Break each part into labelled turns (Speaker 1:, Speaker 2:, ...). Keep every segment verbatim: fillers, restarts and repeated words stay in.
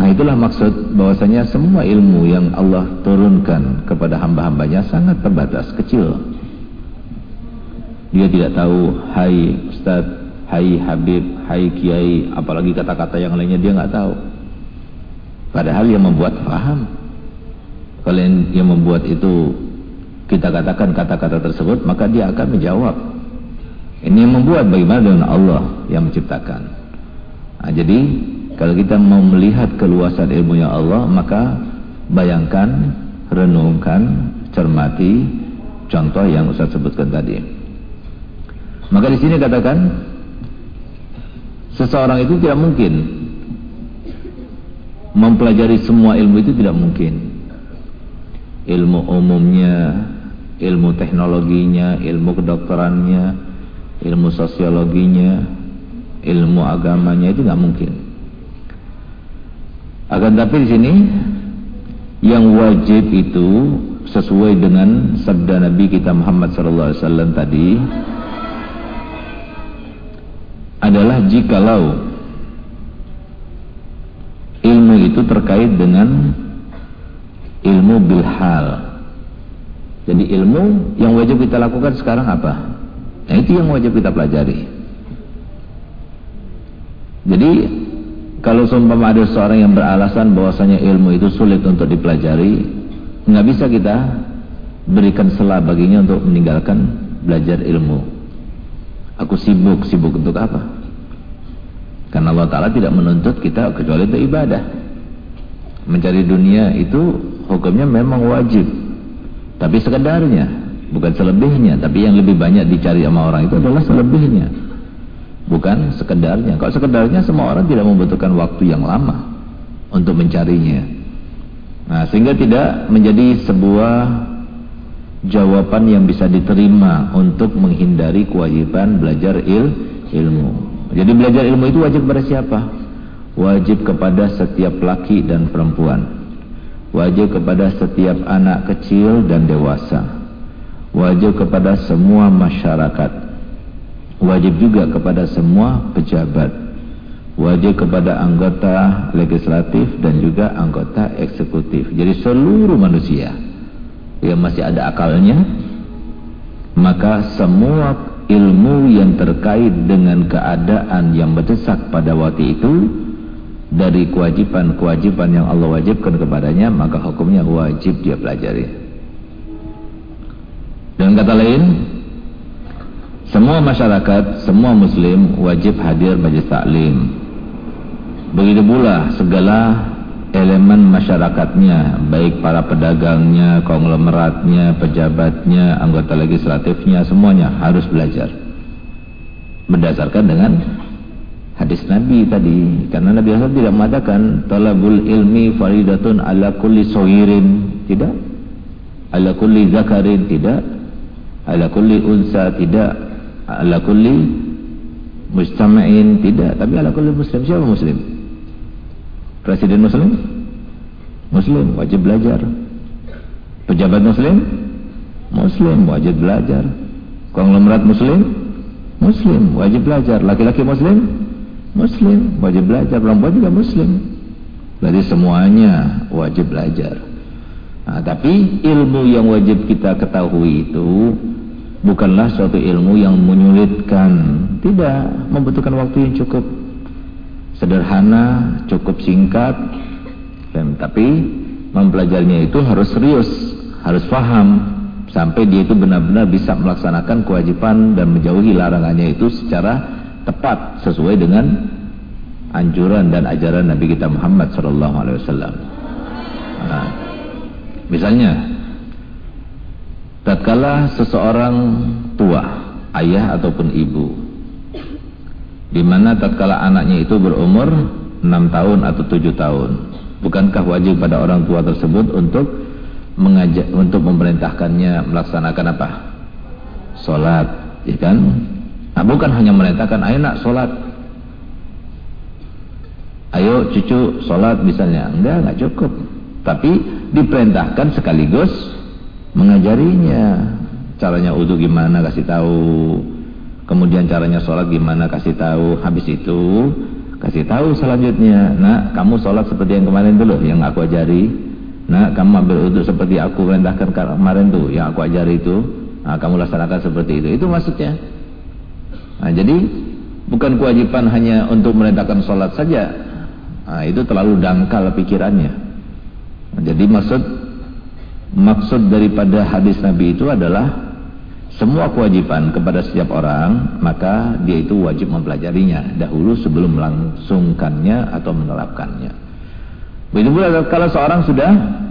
Speaker 1: Nah, itulah maksud bahwasanya semua ilmu yang Allah turunkan kepada hamba-hambanya sangat terbatas, kecil. Dia tidak tahu hai Ustaz, hai Habib, hai Kiai, apalagi kata-kata yang lainnya dia nggak tahu. Padahal yang membuat paham. Kalau yang membuat itu kita katakan kata-kata tersebut, maka dia akan menjawab. Ini yang membuat, bagaimana dengan Allah yang menciptakan. Nah, jadi kalau kita mau melihat keluasan ilmunya Allah, maka bayangkan, renungkan, cermati contoh yang Ustaz sebutkan tadi. Maka di sini katakan seseorang itu tidak mungkin mempelajari semua ilmu, itu tidak mungkin. Ilmu umumnya, ilmu teknologinya, ilmu kedokterannya, ilmu sosiologinya, ilmu agamanya, itu nggak mungkin. Akan tapi di sini yang wajib itu sesuai dengan sabda Nabi kita Muhammad sallallahu alaihi wasallam tadi adalah jikalau ilmu itu terkait dengan ilmu bilhal. Jadi ilmu yang wajib kita lakukan sekarang apa? Nah, itu yang wajib kita pelajari. Jadi kalau seumpama ada seorang yang beralasan bahwasanya ilmu itu sulit untuk dipelajari, nggak bisa kita berikan celah baginya untuk meninggalkan belajar ilmu. Aku sibuk, sibuk untuk apa? Karena Allah Ta'ala tidak menuntut kita kecuali untuk ibadah. Mencari dunia itu hukumnya memang wajib, tapi sekedarnya, bukan selebihnya. Tapi yang lebih banyak dicari sama orang itu adalah selebihnya, bukan sekedarnya. Kalau sekedarnya, semua orang tidak membutuhkan waktu yang lama untuk mencarinya. Nah, sehingga tidak menjadi sebuah jawaban yang bisa diterima untuk menghindari kewajiban belajar il, ilmu. Jadi belajar ilmu itu wajib kepada siapa? Wajib kepada setiap laki dan perempuan, wajib kepada setiap anak kecil dan dewasa, wajib kepada semua masyarakat, wajib juga kepada semua pejabat, wajib kepada anggota legislatif dan juga anggota eksekutif. Jadi seluruh manusia yang masih ada akalnya, maka semua ilmu yang terkait dengan keadaan yang mendesak pada waktu itu dari kewajiban-kewajiban yang Allah wajibkan kepadanya, maka hukumnya wajib dia pelajari. Dengan kata lain, semua masyarakat, semua muslim wajib hadir majelis taklim. Begitu pula segala elemen masyarakatnya, baik para pedagangnya, konglomeratnya, pejabatnya, anggota legislatifnya, semuanya harus belajar berdasarkan dengan hadis Nabi tadi. Karena Nabi Muhammad tidak mengatakan talabul ilmi faridatun ala kulli sawirin, tidak, ala kulli zakarin, tidak, ala kulli unsa, tidak, ala kulli mujtama'in, tidak, tapi ala kulli muslim. Siapa muslim? Presiden muslim? Muslim, wajib belajar. Pejabat muslim? Muslim, wajib belajar. Konglomerat muslim? Muslim, wajib belajar. Laki-laki muslim? Muslim, wajib belajar. Perempuan juga muslim. Berarti semuanya wajib belajar. Nah, tapi ilmu yang wajib kita ketahui itu bukanlah suatu ilmu yang menyulitkan. Tidak, membutuhkan waktu yang cukup sederhana, cukup singkat. Dan, tapi mempelajarinya itu harus serius, harus paham, sampai dia itu benar-benar bisa melaksanakan kewajiban dan menjauhi larangannya itu secara tepat sesuai dengan anjuran dan ajaran Nabi kita Muhammad sallallahu alaihi wasallam. Nah, misalnya tatkala seseorang tua, ayah ataupun ibu, di mana tatkala anaknya itu berumur enam tahun atau tujuh tahun, bukankah wajib pada orang tua tersebut untuk mengajak, untuk memerintahkannya melaksanakan apa? Salat, ya kan? Nah, bukan hanya memerintahkan, ayo nak salat, ayo cucu salat misalnya. Enggak, enggak cukup. Tapi diperintahkan sekaligus mengajarinya. Caranya wudu gimana, kasih tahu. Kemudian caranya sholat gimana, kasih tahu. Habis itu kasih tahu selanjutnya, nak kamu sholat seperti yang kemarin dulu yang aku ajari, nak kamu ambil wudhu seperti aku perintahkan kemarin tuh yang aku ajari itu, nah, kamu laksanakan seperti itu. Itu maksudnya. Nah, jadi bukan kewajiban hanya untuk merintahkan sholat saja. Nah, itu terlalu dangkal pikirannya. Nah, jadi maksud maksud daripada hadis Nabi itu adalah semua kewajiban kepada setiap orang, maka dia itu wajib mempelajarinya dahulu sebelum melangsungkannya atau menerapkannya. Begitu pula kalau seorang sudah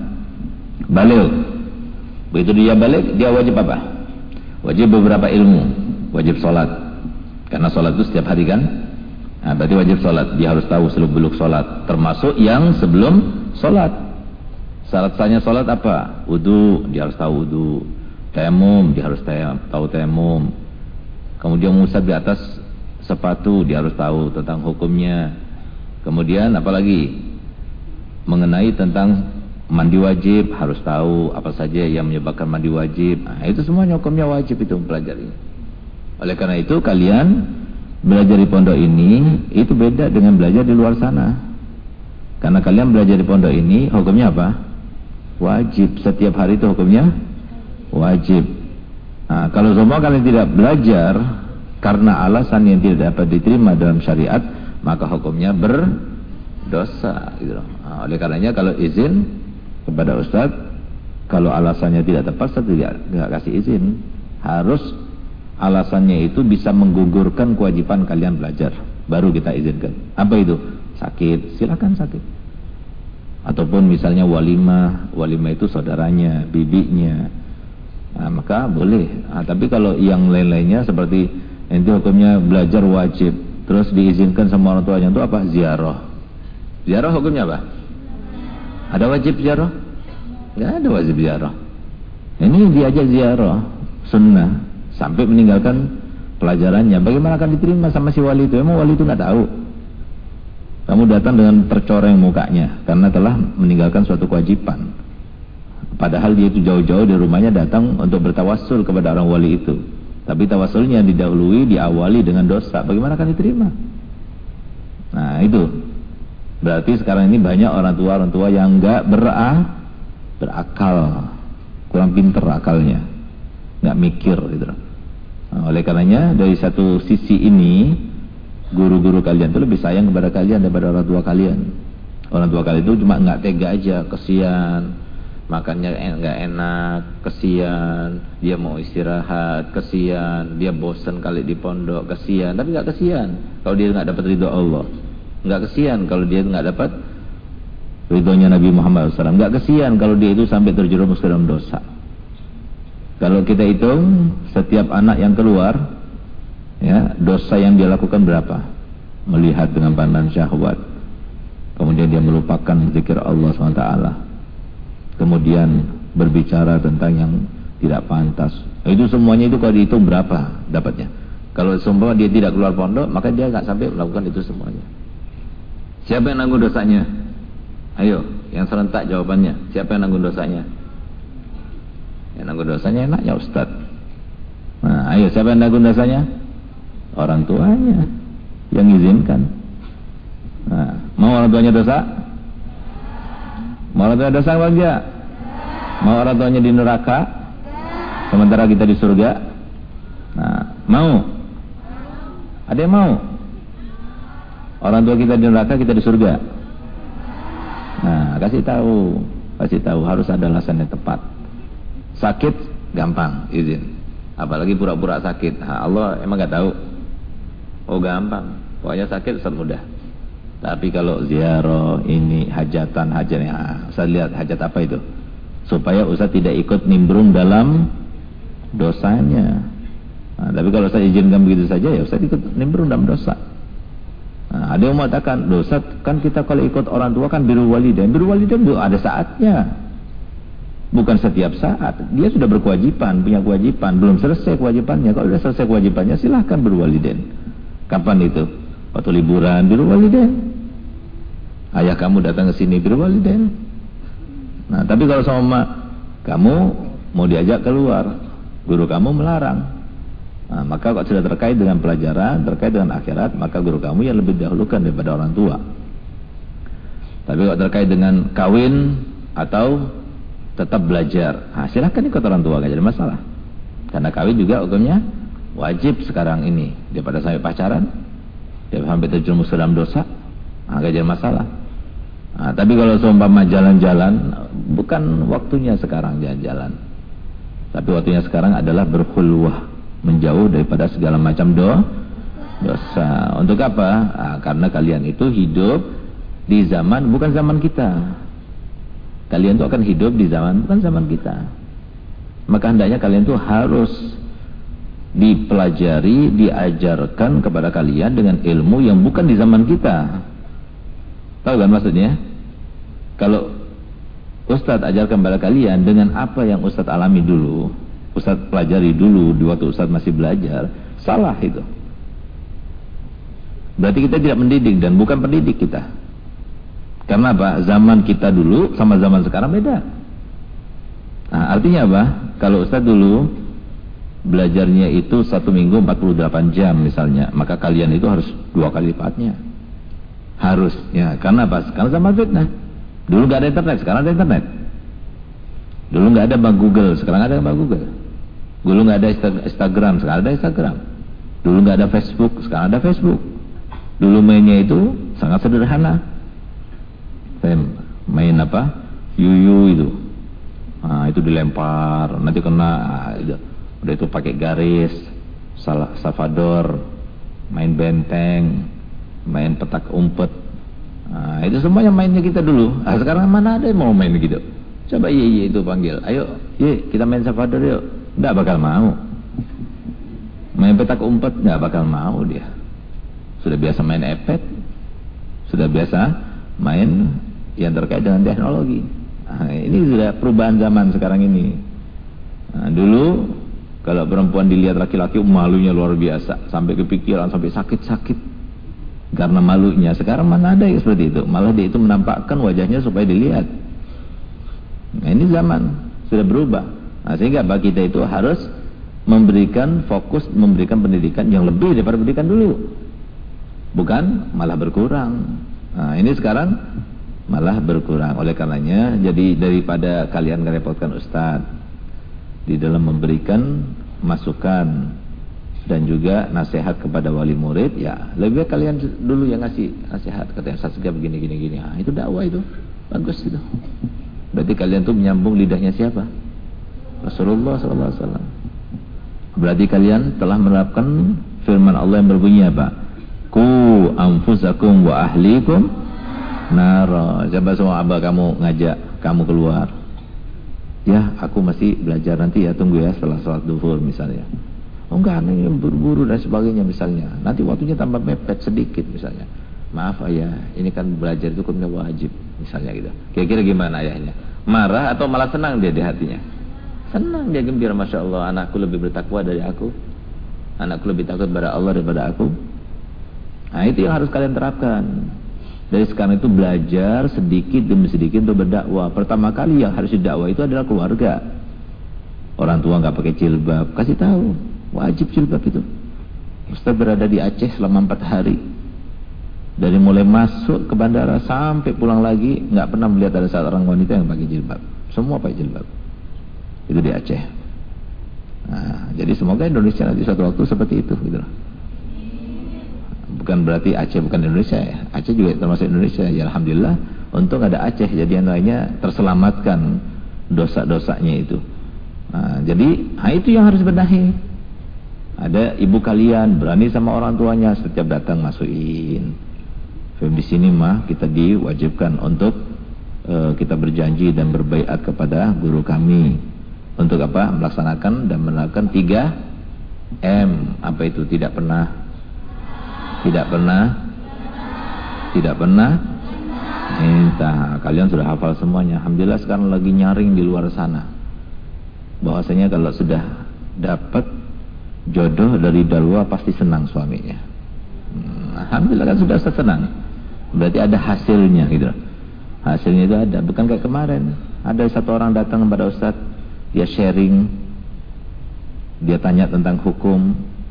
Speaker 1: baligh, begitu dia balik, dia wajib apa? Wajib beberapa ilmu, wajib sholat, karena sholat itu setiap hari kan. Nah, berarti wajib sholat, dia harus tahu seluk-beluk sholat, termasuk yang sebelum sholat. Syarat-syaratnya sholat apa? Wudu, dia harus tahu wudu. Tayamum, dia harus tahu tayamum. Kemudian mengusap di atas sepatu, dia harus tahu tentang hukumnya. Kemudian apalagi mengenai tentang mandi wajib, harus tahu apa saja yang menyebabkan mandi wajib. Nah, itu semuanya hukumnya wajib itu mempelajari. Oleh karena itu kalian belajar di pondok ini itu beda dengan belajar di luar sana. Karena kalian belajar di pondok ini hukumnya apa? Wajib. Setiap hari itu hukumnya wajib. Nah, kalau semua kalian tidak belajar karena alasan yang tidak dapat diterima dalam syariat, maka hukumnya berdosa gitu loh. Nah, oleh karenanya kalau izin kepada ustaz, kalau alasannya tidak tepat, saya tidak, tidak kasih izin. Harus alasannya itu bisa menggugurkan kewajiban kalian belajar, baru kita izinkan. Apa itu? Sakit, silakan sakit. Ataupun misalnya walimah, walimah itu saudaranya, bibinya, nah, maka boleh. Nah, tapi kalau yang lain-lainnya seperti nanti hukumnya belajar wajib, terus diizinkan sama orang tuanya itu apa? Ziarah. Ziarah hukumnya apa? Ada wajib ziarah? Nggak ada wajib ziarah. Ini diajak ziarah sunnah sampai meninggalkan pelajarannya. Bagaimana akan diterima sama si wali itu? Emang wali itu nggak tahu? Kamu datang dengan tercoreng mukanya karena telah meninggalkan suatu kewajiban. Padahal dia itu jauh-jauh dari rumahnya datang untuk bertawassul kepada orang wali itu. Tapi tawassulnya didahului, diawali dengan dosa. Bagaimana akan diterima? Nah itu. Berarti sekarang ini banyak orang tua-orang tua yang enggak berak, berakal. Kurang pinter akalnya. Enggak mikir gitu. Nah, oleh karenanya dari satu sisi ini, guru-guru kalian itu lebih sayang kepada kalian daripada orang tua kalian. Orang tua kalian itu cuma enggak tega aja, kesian. Makannya enggak enak, kesian, dia mau istirahat, kesian, dia bosan kali di pondok, kesian, tapi enggak kesian kalau dia enggak dapat ridho Allah, enggak kesian kalau dia enggak dapat ridhonya Nabi Muhammad shallallahu alaihi wasallam, enggak kesian kalau dia itu sampai terjerumus ke dalam dosa. Kalau kita hitung setiap anak yang keluar, ya, dosa yang dia lakukan berapa? Melihat dengan pandangan syahwat, kemudian dia melupakan zikir Allah subhanahu wa taala, kemudian berbicara tentang yang tidak pantas. Itu semuanya itu kalau dihitung berapa dapatnya? Kalau seumpama dia tidak keluar pondok, maka dia nggak sampai melakukan itu semuanya. Siapa yang nanggung dosanya? Ayo, yang serentak jawabannya. Siapa yang nanggung dosanya? Yang nanggung dosanya enaknya Ustaz. Nah, ayo, siapa yang nanggung dosanya? Orang tuanya yang izinkan. Nah, mau orang tuanya dosa? Mau orang tuanya dosa apa enggak? Mau orang tuanya di neraka? Sementara kita di surga? Nah, mau? Ada yang mau? Orang tua kita di neraka, kita di surga? Nah, kasih tahu, kasih tahu harus ada alasan yang tepat. Sakit gampang izin, apalagi pura-pura sakit. Nah, Allah emang nggak tahu? Oh gampang, pokoknya sakit Ustaz mudah. Tapi kalau ziarah ini hajatan hajatnya, nah, Ustaz lihat hajat apa itu? Supaya Ustaz tidak ikut nimbrung dalam dosanya. Nah, tapi kalau saya izinkan begitu saja, ya Ustaz ikut nimbrung dalam dosa. Nah, ada yang mengatakan, dosa kan kita kalau ikut orang tua kan birrul walidain. Birrul walidain ada saatnya. Bukan setiap saat. Dia sudah berkewajiban, punya kewajiban, belum selesai kewajibannya. Kalau sudah selesai kewajibannya, silahkan birrul walidain. Kapan itu? Waktu liburan birrul walidain. Ayah kamu datang ke sini birrul walidain. Nah, tapi kalau sama kamu mau diajak keluar, guru kamu melarang. Nah, maka kalau sudah terkait dengan pelajaran, terkait dengan akhirat, maka guru kamu yang lebih dahulukan daripada orang tua. Tapi kalau terkait dengan kawin atau tetap belajar, nah, silahkan ikut orang tua, gak jadi masalah. Karena kawin juga hukumnya wajib sekarang ini, daripada sampai pacaran, daripada sampai terjerumus dalam dosa, nah, gak jadi masalah. Nah, tapi kalau seumpama jalan-jalan, bukan waktunya sekarang jalan-jalan. Tapi waktunya sekarang adalah berkhulwah, menjauh daripada segala macam do, dosa. Untuk apa? Nah, karena kalian itu hidup di zaman bukan zaman kita. Kalian itu akan hidup di zaman bukan zaman kita. Maka hendaknya kalian itu harus dipelajari, diajarkan kepada kalian dengan ilmu yang bukan di zaman kita. Tahu kan maksudnya? Kalau Ustadz ajarkan kepada kalian dengan apa yang Ustadz alami dulu, Ustadz pelajari dulu di waktu Ustadz masih belajar, salah itu. Berarti kita tidak mendidik dan bukan pendidik kita. Karena apa? Zaman kita dulu sama zaman sekarang beda. Nah, artinya apa? Kalau Ustadz dulu belajarnya itu satu minggu empat puluh delapan jam misalnya, maka kalian itu harus dua kali lipatnya. Harus, ya. Karena apa? Karena zaman fitnah. Dulu nggak ada internet, sekarang ada internet. Dulu nggak ada Bang Google, sekarang ada Bang Google. Dulu nggak ada Instagram, sekarang ada Instagram. Dulu nggak ada Facebook, sekarang ada Facebook. Dulu mainnya itu sangat sederhana. Main apa? Yuyu itu. Nah, itu dilempar, nanti kena. Nah, itu. Udah itu pakai garis, Salvador, main benteng, main petak umpet. Nah, itu semuanya mainnya kita dulu. Nah, sekarang mana ada yang mau main gitu? Coba ye ye itu panggil, ayo ye kita main Salvador yuk. Nggak bakal mau. Main petak umpet nggak bakal mau dia. Sudah biasa main iPad, sudah biasa main yang terkait dengan teknologi. Nah, ini sudah perubahan zaman sekarang ini. Nah, dulu kalau perempuan dilihat laki-laki malunya luar biasa, sampai kepikiran, sampai sakit-sakit karena malunya. Sekarang mana ada yang seperti itu, malah dia itu menampakkan wajahnya supaya dilihat. Nah, ini zaman sudah berubah. Nah, sehingga bagi kita itu harus memberikan fokus, memberikan pendidikan yang lebih daripada pendidikan dulu, bukan malah berkurang. Nah, ini sekarang malah berkurang. Oleh karenanya, jadi daripada kalian merepotkan Ustadz di dalam memberikan masukan dan juga nasihat kepada wali murid, ya lebih baik kalian dulu yang ngasih nasihat, katanya Ustadz Segaf begini gini gini. Nah, itu dakwah, itu bagus itu. Berarti kalian tuh menyambung lidahnya siapa? Rasulullah sallallahu alaihi wasallam. Berarti kalian telah menerapkan firman Allah yang berbunyi apa? Ku anfusakum wa ahlikum nara. Coba semua abah kamu ngajak kamu keluar. Ya, aku masih belajar, nanti ya tunggu ya setelah sholat duhur misalnya. Oh enggak, ini buru-buru dan sebagainya misalnya. Nanti waktunya tambah mepet sedikit misalnya. Maaf ayah, ini kan belajar itu hukumnya wajib misalnya gitu. Kira-kira gimana ayahnya? Marah atau malah senang dia di hatinya? Senang dia, gembira, masya Allah, anakku lebih bertakwa dari aku, anakku lebih takut pada Allah daripada aku. Nah, itu yang harus kalian terapkan. Dari sekarang itu belajar sedikit demi sedikit untuk berdakwah. Pertama kali yang harus didakwah itu adalah keluarga. Orang tua nggak pakai jilbab, kasih tahu, wajib jilbab itu. Ustaz berada di Aceh selama empat hari. Dari mulai masuk ke bandara sampai pulang lagi, nggak pernah melihat ada seorang wanita yang pakai jilbab. Semua pakai jilbab. Itu di Aceh. Nah, jadi semoga Indonesia nanti suatu waktu seperti itu, gitu loh. Bukan berarti Aceh bukan Indonesia ya. Aceh juga termasuk Indonesia. Ya alhamdulillah, untung ada Aceh, jadi yang lainnya terselamatkan dosa-dosanya itu. Nah, jadi nah itu yang harus benahi. Ada ibu kalian berani sama orang tuanya, setiap datang masukin. Di sini mah kita diwajibkan untuk uh, kita berjanji dan berbaiat kepada guru kami untuk apa? Melaksanakan dan menerapkan tiga M. Apa itu? Tidak pernah Tidak pernah Tidak pernah minta. Kalian sudah hafal semuanya. Alhamdulillah sekarang lagi nyaring di luar sana, bahwasanya kalau sudah dapat jodoh dari dalwa pasti senang suaminya. hmm, Alhamdulillah kan sudah senang. Berarti ada hasilnya gitu. Hasilnya itu ada. Bukan kayak kemarin, ada satu orang datang kepada Ustadz, dia sharing, dia tanya tentang hukum.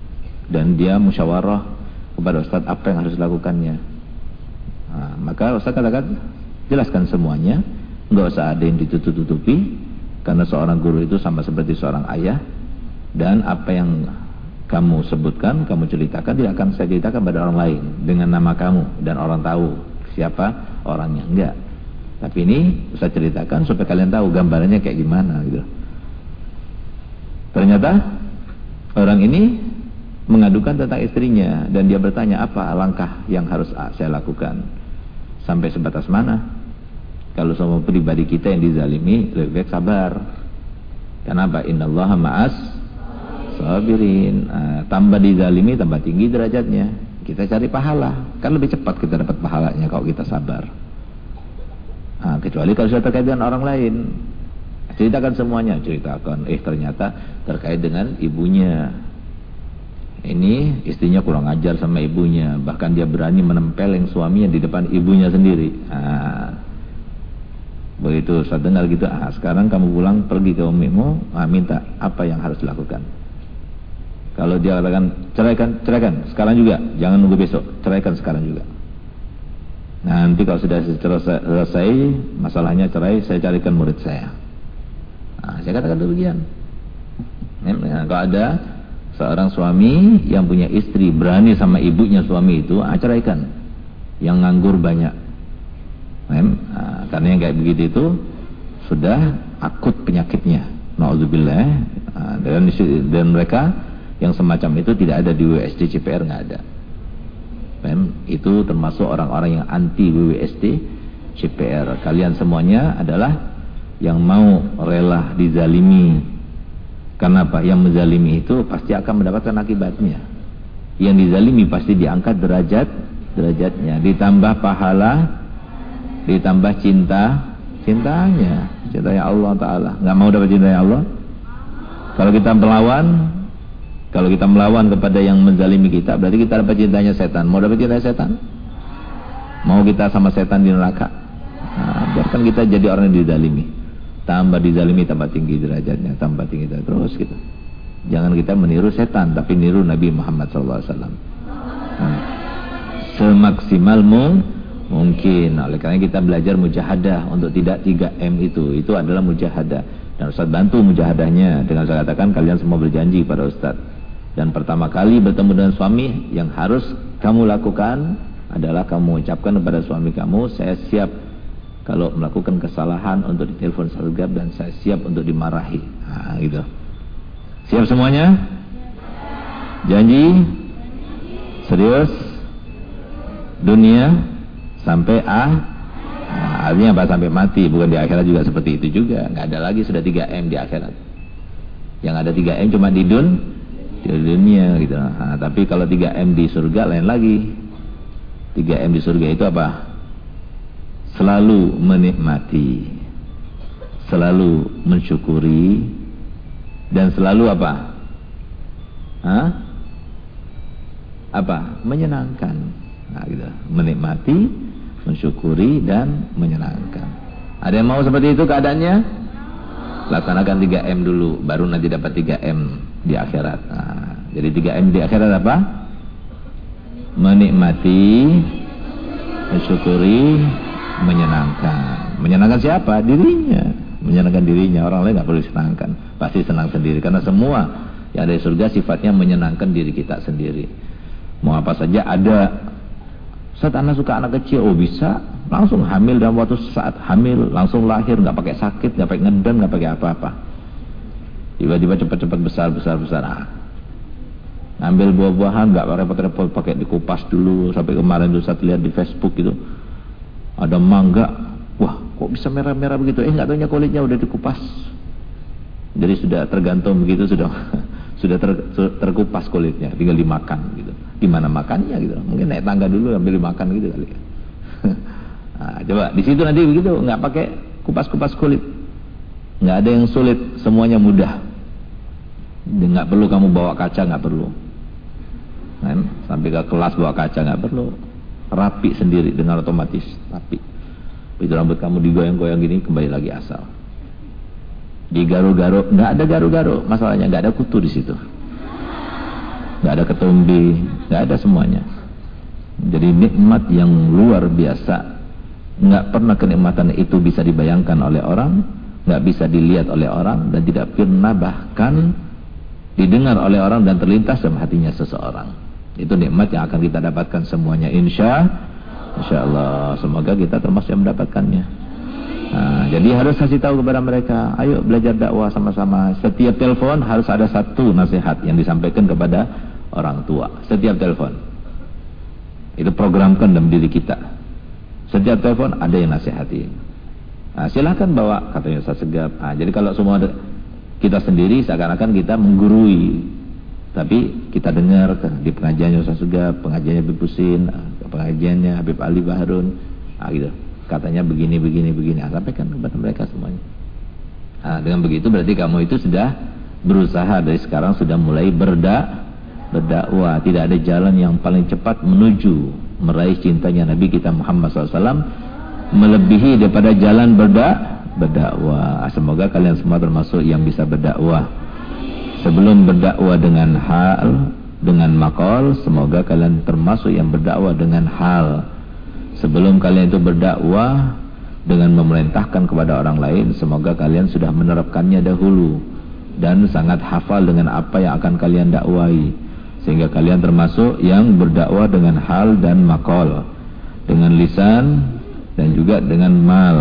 Speaker 1: dan dia musyawarah kepada Ustadz apa yang harus dilakukannya. Nah, maka Ustadz katakan jelaskan semuanya, nggak usah ada yang ditutup-tutupi, karena seorang guru itu sama seperti seorang ayah, dan apa yang kamu sebutkan, kamu ceritakan tidak akan saya ceritakan pada orang lain dengan nama kamu dan orang tahu siapa orangnya, enggak. Tapi ini saya ceritakan supaya kalian tahu gambarannya kayak gimana gitu. Ternyata orang ini mengadukan tentang istrinya dan dia bertanya apa langkah yang harus saya lakukan. Sampai sebatas mana? Kalau sama pribadi kita yang dizalimi lebih baik sabar. Kenapa? Innallaha ma'as sabirin. Nah, tambah dizalimi tambah tinggi derajatnya. Kita cari pahala, kan lebih cepat kita dapat pahalanya kalau kita sabar. Nah, kecuali kalau sudah terkait dengan orang lain. Ceritakan semuanya, ceritakan. Eh ternyata terkait dengan ibunya. Ini istrinya kurang ajar sama ibunya, bahkan dia berani menempeleng suaminya di depan ibunya sendiri. Nah, begitu saya dengar gitu, ah sekarang kamu pulang pergi ke umimu, ah, minta apa yang harus dilakukan. Kalau dia katakan ceraikan, ceraikan sekarang juga, jangan nunggu besok, ceraikan sekarang juga. Nanti kalau sudah selesai masalahnya cerai, saya carikan murid saya. Nah, saya katakan demikian. Nah, kalau ada seorang suami yang punya istri berani sama ibunya suami itu, ah, ceraikan. Yang nganggur banyak. Nah, karena yang kayak begitu itu sudah akut penyakitnya. Nauzubillah. Nah, dan, dan mereka yang semacam itu tidak ada di W S D C P R, nggak ada. Mem, itu termasuk orang-orang yang anti W W S D C P R. Kalian semuanya adalah yang mau rela dizalimi. Kenapa? Yang menzalimi itu pasti akan mendapatkan akibatnya. Yang dizalimi pasti diangkat derajat derajatnya, ditambah pahala, ditambah cinta cintanya, cintanya Allah Ta'ala. Nggak mau dapat cintanya Allah? Kalau kita melawan, kalau kita melawan kepada yang menzalimi kita, berarti kita dapat cintanya setan. Mau dapat cintanya setan? Mau kita sama setan di neraka? Nah, biarkan kita jadi orang yang dizalimi. Tambah dizalimi, tambah tinggi derajatnya, tambah tinggi derajatnya, terus gitu. Jangan kita meniru setan, tapi niru Nabi Muhammad shallallahu alaihi wasallam. Nah, semaksimal mungkin. Oleh karena kita belajar mujahadah untuk tidak tiga M itu. Itu adalah mujahadah. Dan Ustaz bantu mujahadahnya dengan saya katakan kalian semua berjanji pada Ustaz. Dan pertama kali bertemu dengan suami, yang harus kamu lakukan adalah kamu ucapkan kepada suami kamu, saya siap kalau melakukan kesalahan untuk ditelepon sargab, dan saya siap untuk dimarahi. Nah, gitu. Siap semuanya? Janji? Serius? Dunia sampai ah, nah, artinya apa? Sampai mati. Bukan di akhirat juga seperti itu juga. Nggak ada lagi sudah tiga M di akhirat. Yang ada tiga M cuma di dun, di dunia gitu. Nah, tapi kalau tiga M di surga lain lagi. tiga M di surga itu apa? Selalu menikmati, selalu mensyukuri, dan selalu apa? Hah? Apa? Menyenangkan. Nah, gitu. Menikmati, mensyukuri, dan menyenangkan. Ada yang mau seperti itu keadaannya? Laksanakan tiga M dulu, baru nanti dapat tiga M di akhirat. Nah, jadi tiga M di akhirat apa? Menikmati, mensyukuri, menyenangkan. Menyenangkan siapa? Dirinya. Menyenangkan dirinya. Orang lain nggak perlu disenangkan. Pasti senang sendiri. Karena semua yang ada di surga sifatnya menyenangkan diri kita sendiri. Mau apa saja ada. Saat anak suka anak kecil, oh bisa. Langsung hamil dalam waktu saat hamil, langsung lahir, nggak pakai sakit, nggak pakai ngedam, nggak pakai apa-apa. Tiba-tiba cepat-cepat besar, besar, besar. Ah. Ngambil buah-buahan, nggak repot-repot, pakai dikupas dulu. Sampai kemarin tuh saya lihat di Facebook gitu. Ada mangga, wah kok bisa merah-merah begitu? Eh nggak tahunya kulitnya udah dikupas. Jadi sudah tergantung begitu, sudah sudah ter, terkupas kulitnya, tinggal dimakan gitu. Gimana makannya gitu? Mungkin naik tangga dulu ambil dimakan gitu kali. Nah, coba di situ nanti begitu, nggak pakai kupas-kupas kulit, nggak ada yang sulit, semuanya mudah. Nggak perlu kamu bawa kaca, nggak perlu. Kan? Sampai ke kelas bawa kaca nggak perlu. Rapi sendiri dengan otomatis rapi. Itu rambut kamu digoyang-goyang gini kembali lagi asal. Di garu-garu nggak ada garu-garu, masalahnya nggak ada kutu di situ. nggak ada ketumbi, nggak ada semuanya. Jadi nikmat yang luar biasa, nggak pernah kenikmatan itu bisa dibayangkan oleh orang, nggak bisa dilihat oleh orang, dan tidak pernah bahkan didengar oleh orang dan terlintas dalam hatinya seseorang. Itu nikmat yang akan kita dapatkan semuanya, insya Insya Allah. Semoga kita termasuk yang mendapatkannya. Nah, jadi harus kasih tahu kepada mereka, ayo belajar dakwah sama-sama. Setiap telepon harus ada satu nasihat yang disampaikan kepada orang tua. Setiap telepon itu programkan dalam diri kita. Setiap telepon ada yang nasihati. Nah, silahkan bawa, katanya Ustaz Segap. Nah, jadi kalau semua kita sendiri seakan-akan kita menggurui, tapi kita dengar di pengajiannya Ustaz Segap, pengajiannya Habib Husin, pengajiannya Habib Ali Baharun, nah, gitu. Katanya begini, begini, begini. Nah, sampaikan kepada mereka semuanya. Nah, dengan begitu berarti kamu itu sudah berusaha dari sekarang, sudah mulai berda, berdakwah. Tidak ada jalan yang paling cepat menuju meraih cintanya Nabi kita Muhammad shallallahu alaihi wasallam melebihi daripada jalan berda, berdakwah. Semoga kalian semua termasuk yang bisa berdakwah. Sebelum berdakwah dengan hal, dengan maqal, semoga kalian termasuk yang berdakwah dengan hal. Sebelum kalian itu berdakwah dengan memerintahkan kepada orang lain, semoga kalian sudah menerapkannya dahulu dan sangat hafal dengan apa yang akan kalian dakwahi, sehingga kalian termasuk yang berdakwah dengan hal dan maqal, dengan lisan dan juga dengan mal.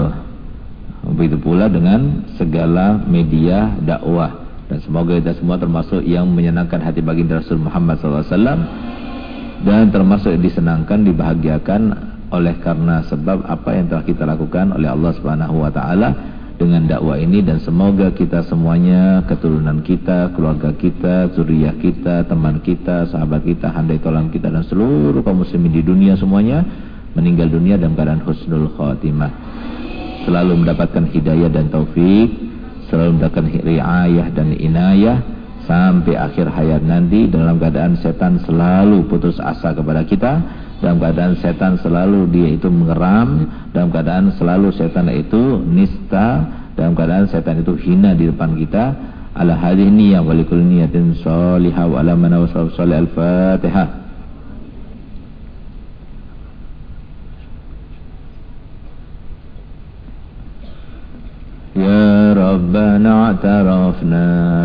Speaker 1: Begitu pula dengan segala media dakwah. Dan semoga kita semua termasuk yang menyenangkan hati baginda Rasul Muhammad shallallahu alaihi wasallam, dan termasuk disenangkan, dibahagiakan oleh karena sebab apa yang telah kita lakukan oleh Allah Subhanahu wa taala dengan dakwah ini. Dan semoga kita semuanya, keturunan kita, keluarga kita, zuriyah kita, teman kita, sahabat kita, handai tolan kita, dan seluruh kaum muslimin di dunia semuanya meninggal dunia dalam keadaan husnul khatimah, selalu mendapatkan hidayah dan taufik, selalu mendapatkan riayah dan inayah sampai akhir hayat nanti, dalam keadaan setan selalu putus asa kepada kita, dalam keadaan setan selalu dia itu mengeram, dalam keadaan selalu setan itu nista, dalam keadaan setan itu hina di depan kita. Ala hadhihi niyyah wa likulli niyatin shalihah wa ala man wasal salih al-Fatihah. Ya Rabbana a'tarafna